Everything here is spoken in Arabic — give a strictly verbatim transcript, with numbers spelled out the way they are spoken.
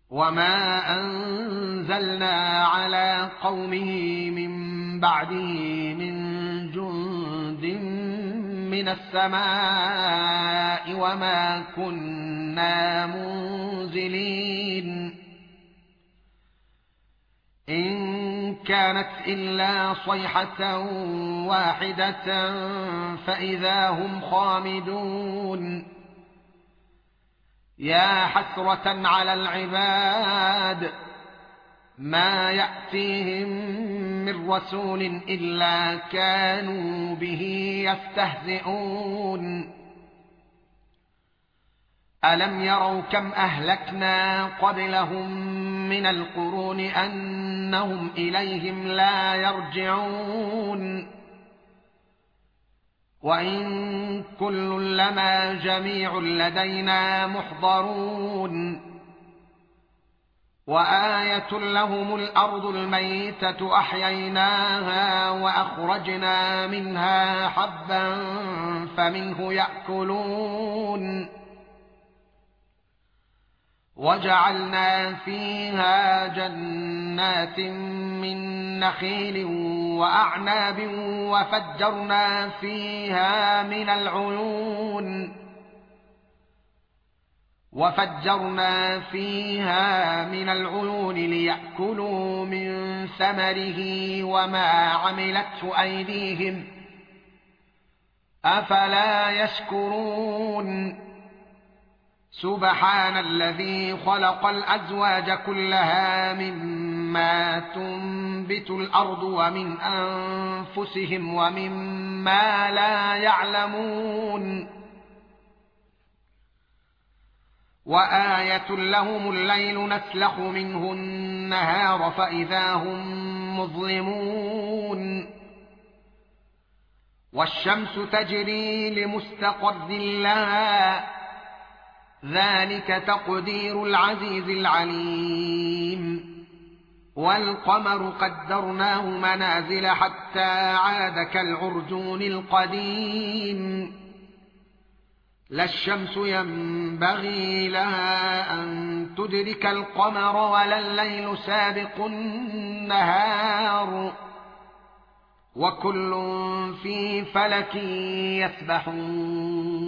وما أنزلنا على قومه من بعده من جند من السماء وما كنا منزلين إن كانت إلا صيحة واحدة فإذا هم خامدون يا حسرة على العباد ما يأتيهم من رسول إلا كانوا به يستهزئون ألم يروا كم أهلكنا قبلهم من القرون أنهم إليهم لا يرجعون وإن كل لما جميع لدينا محضرون وآية لهم الأرض الميتة أحييناها وأخرجنا منها حبا فمنه يأكلون وجعلنا فيها جنات من نخيل وأعناب وفجرنا فيها من العيون وفجرنا فيها من العيون ليأكلوا من ثمره وما عملته أيديهم أفلا يشكرون سبحان الذي خلق الأزواج كلها مما تنبت الأرض ومن أنفسهم ومما لا يعلمون وآية لهم الليل نسلخ منه النهار فإذا هم مظلمون والشمس تجري لمستقر لها ذلك تقدير العزيز العليم والقمر قدرناه منازل حتى عاد كالعرجون القديم لا الشمس ينبغي لها أن تدرك القمر ولا الليل سابق النهار وكل في فلك يسبحون